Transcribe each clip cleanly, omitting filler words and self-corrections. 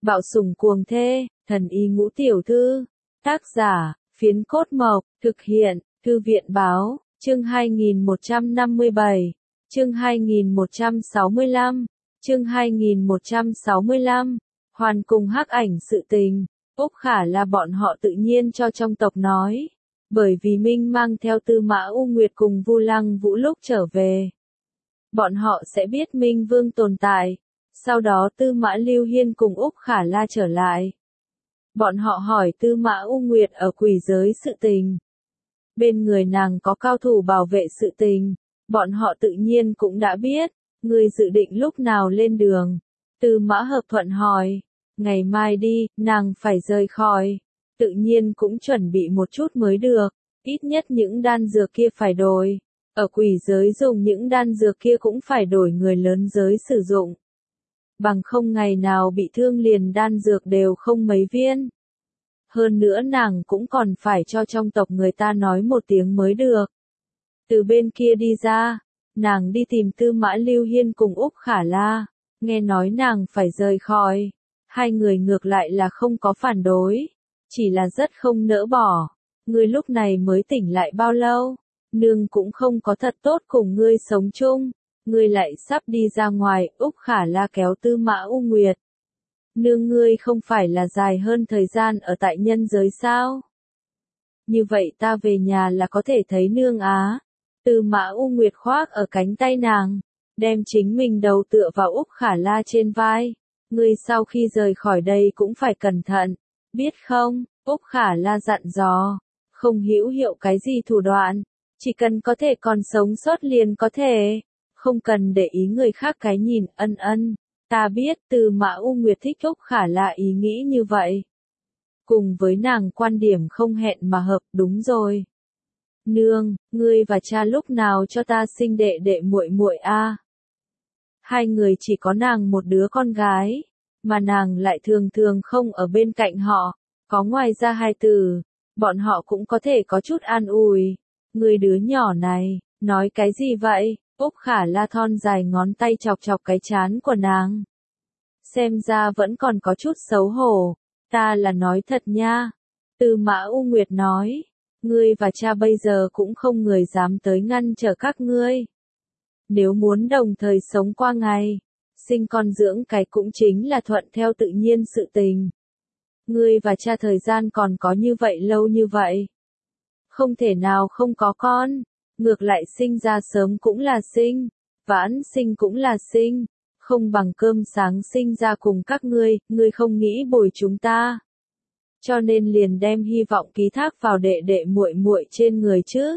Bạo sủng cuồng thê, thần y ngũ tiểu thư. Tác giả, Phiến Cốt Mộc, thực hiện, Thư viện Báo, chương 2157, chương 2165, chương 2165, Hoàn cùng hắc ảnh sự tình. Úc Khả là bọn họ tự nhiên cho trong tộc nói, bởi vì Minh mang theo Tư Mã U Nguyệt cùng Vu Lăng Vũ lúc trở về. Bọn họ sẽ biết Minh Vương tồn tại, sau đó Tư Mã Lưu Hiên cùng Úc Khả La trở lại. Bọn họ hỏi Tư Mã U Nguyệt ở quỷ giới sự tình. Bên người nàng có cao thủ bảo vệ sự tình, bọn họ tự nhiên cũng đã biết, người dự định lúc nào lên đường. Tư Mã Hợp Thuận hỏi, ngày mai đi, nàng phải rời khỏi, tự nhiên cũng chuẩn bị một chút mới được, ít nhất những đan dược kia phải đổi. Ở quỷ giới dùng những đan dược kia cũng phải đổi người lớn giới sử dụng. Bằng không ngày nào bị thương liền đan dược đều không mấy viên. Hơn nữa nàng cũng còn phải cho trong tộc người ta nói một tiếng mới được. Từ bên kia đi ra, nàng đi tìm Tư Mã Lưu Hiên cùng Úc Khả La, nghe nói nàng phải rời khỏi. Hai người ngược lại là không có phản đối, chỉ là rất không nỡ bỏ. Ngươi lúc này mới tỉnh lại bao lâu? Nương cũng không có thật tốt cùng ngươi sống chung, ngươi lại sắp đi ra ngoài. Úc Khả La kéo Tư Mã U Nguyệt. Nương ngươi không phải là dài hơn thời gian ở tại nhân giới sao? Như vậy ta về nhà là có thể thấy nương á. Tư Mã U Nguyệt khoác ở cánh tay nàng, đem chính mình đầu tựa vào Úc Khả La trên vai. Ngươi sau khi rời khỏi đây cũng phải cẩn thận, biết không? Úc Khả La dặn dò, không hữu hiệu cái gì thủ đoạn, chỉ cần có thể còn sống sót liền có thể, không cần để ý người khác cái nhìn. Ân, ta biết. Tư Mã U Nguyệt thích Úc Khả La ý nghĩ như vậy. Cùng với nàng quan điểm không hẹn mà hợp. Đúng rồi. Nương, ngươi và cha lúc nào cho ta sinh đệ đệ muội muội a? Hai người chỉ có nàng một đứa con gái, mà nàng lại thường thường không ở bên cạnh họ, có ngoài ra hai tử, bọn họ cũng có thể có chút an ủi. Người đứa nhỏ này, nói cái gì vậy? Úc Khả La thon dài ngón tay chọc chọc cái trán của nàng. Xem ra vẫn còn có chút xấu hổ. Ta là nói thật nha. Tư Mã U Nguyệt nói, ngươi và cha bây giờ cũng không người dám tới ngăn trở các ngươi. Nếu muốn đồng thời sống qua ngày, sinh con dưỡng cái cũng chính là thuận theo tự nhiên sự tình. Ngươi và cha thời gian còn có như vậy lâu như vậy. Không thể nào không có con, ngược lại sinh ra sớm cũng là sinh, vãn sinh cũng là sinh, không bằng cơm sáng sinh ra cùng các ngươi không nghĩ bồi chúng ta. Cho nên liền đem hy vọng ký thác vào đệ đệ muội muội trên người chứ.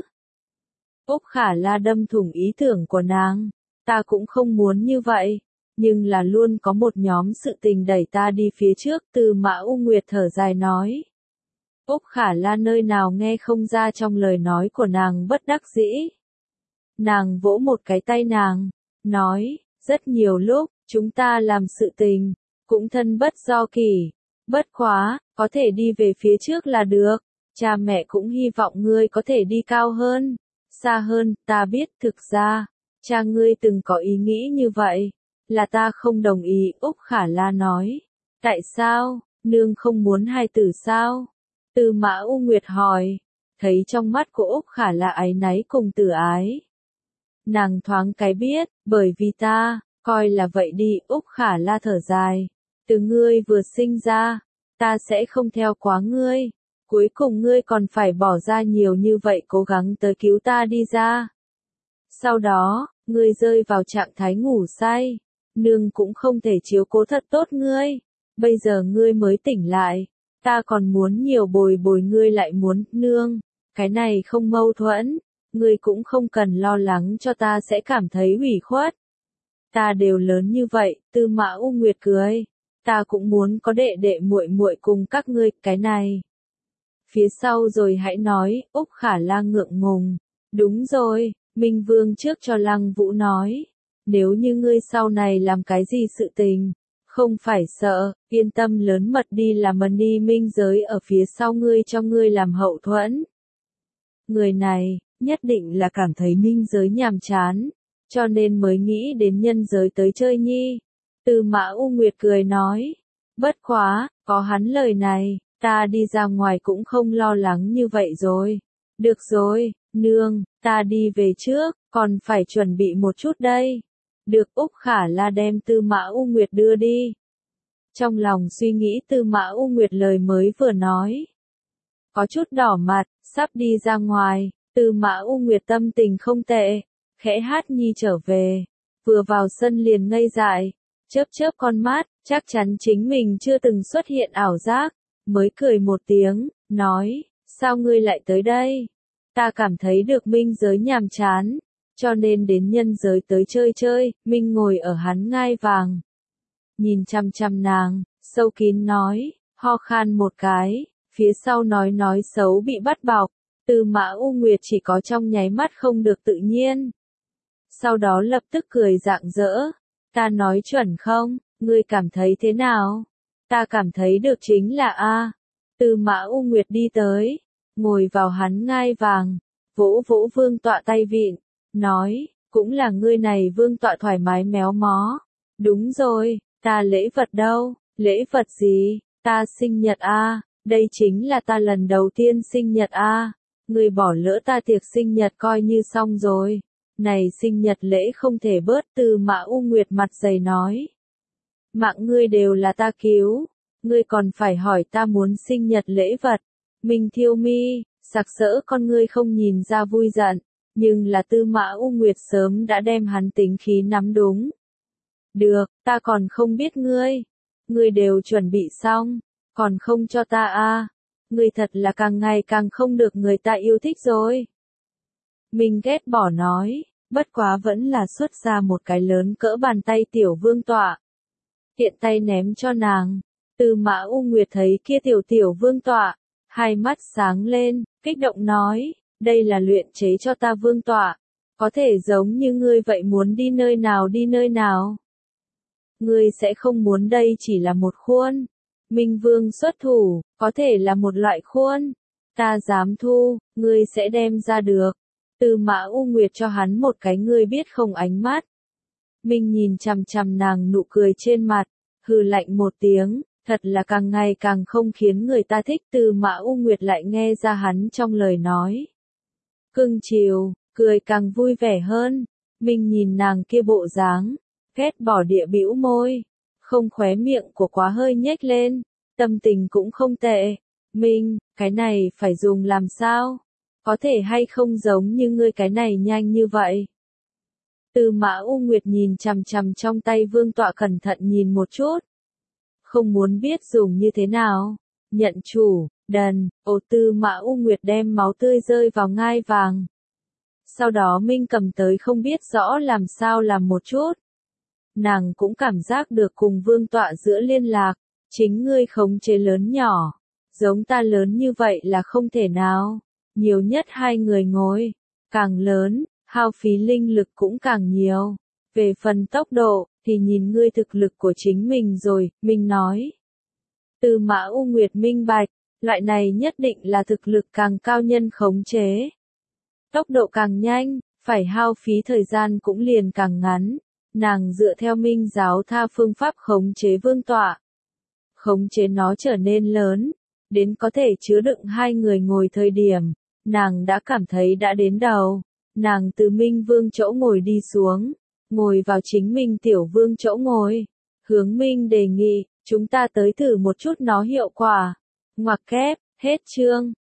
Úc Khả La đâm thủng ý tưởng của nàng, ta cũng không muốn như vậy, nhưng là luôn có một nhóm sự tình đẩy ta đi phía trước. Tư Mã U Nguyệt thở dài nói. Úc Khả La nơi nào nghe không ra trong lời nói của nàng bất đắc dĩ. Nàng vỗ một cái tay nàng, nói, rất nhiều lúc, chúng ta làm sự tình, cũng thân bất do kỷ, bất quá, có thể đi về phía trước là được, cha mẹ cũng hy vọng ngươi có thể đi cao hơn, xa hơn. Ta biết thực ra, cha ngươi từng có ý nghĩ như vậy, là ta không đồng ý. Úc Khả La nói, tại sao, nương không muốn hai tử sao? Tư Mã U Nguyệt hỏi, thấy trong mắt của Úc Khả La áy náy cùng tử ái. Nàng thoáng cái biết, bởi vì ta, coi là vậy đi. Úc Khả La thở dài, từ ngươi vừa sinh ra, ta sẽ không theo quá ngươi, cuối cùng ngươi còn phải bỏ ra nhiều như vậy cố gắng tới cứu ta đi ra. Sau đó, ngươi rơi vào trạng thái ngủ say, nương cũng không thể chiếu cố thật tốt ngươi, bây giờ ngươi mới tỉnh lại. Ta còn muốn nhiều bồi bồi ngươi lại muốn. Nương, cái này không mâu thuẫn, ngươi cũng không cần lo lắng cho ta sẽ cảm thấy ủy khuất. Ta đều lớn như vậy. Tư Mã U Nguyệt cười, ta cũng muốn có đệ đệ muội muội cùng các ngươi. Cái này phía sau rồi hãy nói. Úc Khả La ngượng ngùng, đúng rồi, Minh Vương trước cho Lăng Vũ nói, nếu như ngươi sau này làm cái gì sự tình, không phải sợ, yên tâm lớn mật đi làm đi. Minh giới ở phía sau ngươi cho ngươi làm hậu thuẫn. Người này, nhất định là cảm thấy minh giới nhàm chán, cho nên mới nghĩ đến nhân giới tới chơi nhi. Tư Mã U Nguyệt cười nói, Bất quá, có hắn lời này, ta đi ra ngoài cũng không lo lắng như vậy rồi. Được rồi, nương, ta đi về trước, còn phải chuẩn bị một chút đây. Được Úc Khả La đem Tư Mã U Nguyệt đưa đi. Trong lòng suy nghĩ Tư Mã U Nguyệt lời mới vừa nói. Có chút đỏ mặt, sắp đi ra ngoài, Tư Mã U Nguyệt tâm tình không tệ, khẽ hát nhi trở về. Vừa vào sân liền ngây dại, chớp chớp con mắt, chắc chắn chính mình chưa từng xuất hiện ảo giác, mới cười một tiếng, nói, sao ngươi lại tới đây? Ta cảm thấy được minh giới nhàm chán, cho nên đến nhân giới tới chơi chơi. Minh ngồi ở hắn ngai vàng, nhìn chăm chăm nàng, sâu kín nói, ho khan một cái, phía sau nói xấu bị bắt bọc. Tư Mã U Nguyệt chỉ có trong nháy mắt không được tự nhiên. Sau đó lập tức cười rạng rỡ, ta nói chuẩn không, ngươi cảm thấy thế nào? Ta cảm thấy được chính là A. Tư Mã U Nguyệt đi tới, ngồi vào hắn ngai vàng, vỗ vỗ vương tọa tay vịn, nói, cũng là ngươi này vương tọa thoải mái méo mó. Đúng rồi, ta lễ vật đâu? Lễ vật gì? Ta sinh nhật A, đây chính là ta lần đầu tiên sinh nhật A. Ngươi bỏ lỡ ta tiệc sinh nhật coi như xong rồi. Này sinh nhật lễ không thể bớt. Tư Mã U Nguyệt mặt dày nói. Mạng ngươi đều là ta cứu, ngươi còn phải hỏi ta muốn sinh nhật lễ vật. Minh Thiêu Mi, sặc sỡ con ngươi không nhìn ra vui giận, nhưng là Tư Mã U Nguyệt sớm đã đem hắn tính khí nắm đúng. Được, ta còn không biết ngươi đều chuẩn bị xong, còn không cho ta a? Ngươi thật là càng ngày càng không được người ta yêu thích rồi. Minh ghét bỏ nói, bất quá vẫn là xuất ra một cái lớn cỡ bàn tay tiểu vương tọa. Tiện tay ném cho nàng. Tư Mã U Nguyệt thấy kia tiểu vương tọa, hai mắt sáng lên, kích động nói, đây là luyện chế cho ta vương tọa, có thể giống như ngươi vậy muốn đi nơi nào đi nơi nào. Ngươi sẽ không muốn đây chỉ là một khuôn. Minh Vương xuất thủ, có thể là một loại khuôn. Ta dám thu, ngươi sẽ đem ra được. Tư Mã U Nguyệt cho hắn một cái ngươi biết không ánh mắt. Minh nhìn chằm chằm nàng nụ cười trên mặt, hừ lạnh một tiếng, thật là càng ngày càng không khiến người ta thích. Tư Mã U Nguyệt lại nghe ra hắn trong lời nói. Cưng chiều, cười càng vui vẻ hơn. Minh nhìn nàng kia bộ dáng, ghét bỏ địa bĩu môi, không khóe miệng của quá hơi nhếch lên, tâm tình cũng không tệ. Minh, cái này phải dùng làm sao? Có thể hay không giống như ngươi cái này nhanh như vậy? Tư Mã U Nguyệt nhìn chằm chằm trong tay vương tọa cẩn thận nhìn một chút. Không muốn biết dùng như thế nào. Nhận chủ, đần, Tư Mã U Nguyệt đem máu tươi rơi vào ngai vàng. Sau đó Minh cầm tới không biết rõ làm sao làm một chút. Nàng cũng cảm giác được cùng vương tọa giữa liên lạc, chính ngươi khống chế lớn nhỏ, giống ta lớn như vậy là không thể nào, nhiều nhất hai người ngồi, càng lớn, hao phí linh lực cũng càng nhiều. Về phần tốc độ, thì nhìn ngươi thực lực của chính mình rồi, Minh nói. Tư Mã U Nguyệt minh bạch, loại này nhất định là thực lực càng cao nhân khống chế. Tốc độ càng nhanh, phải hao phí thời gian cũng liền càng ngắn. Nàng dựa theo Minh giáo tha phương pháp khống chế vương tọa. Khống chế nó trở nên lớn, đến có thể chứa đựng hai người ngồi thời điểm, nàng đã cảm thấy đã đến đầu. Nàng từ Minh Vương chỗ ngồi đi xuống, ngồi vào chính mình tiểu vương chỗ ngồi. Hướng Minh đề nghị, chúng ta tới thử một chút nó hiệu quả. Ngoặc kép, hết chương.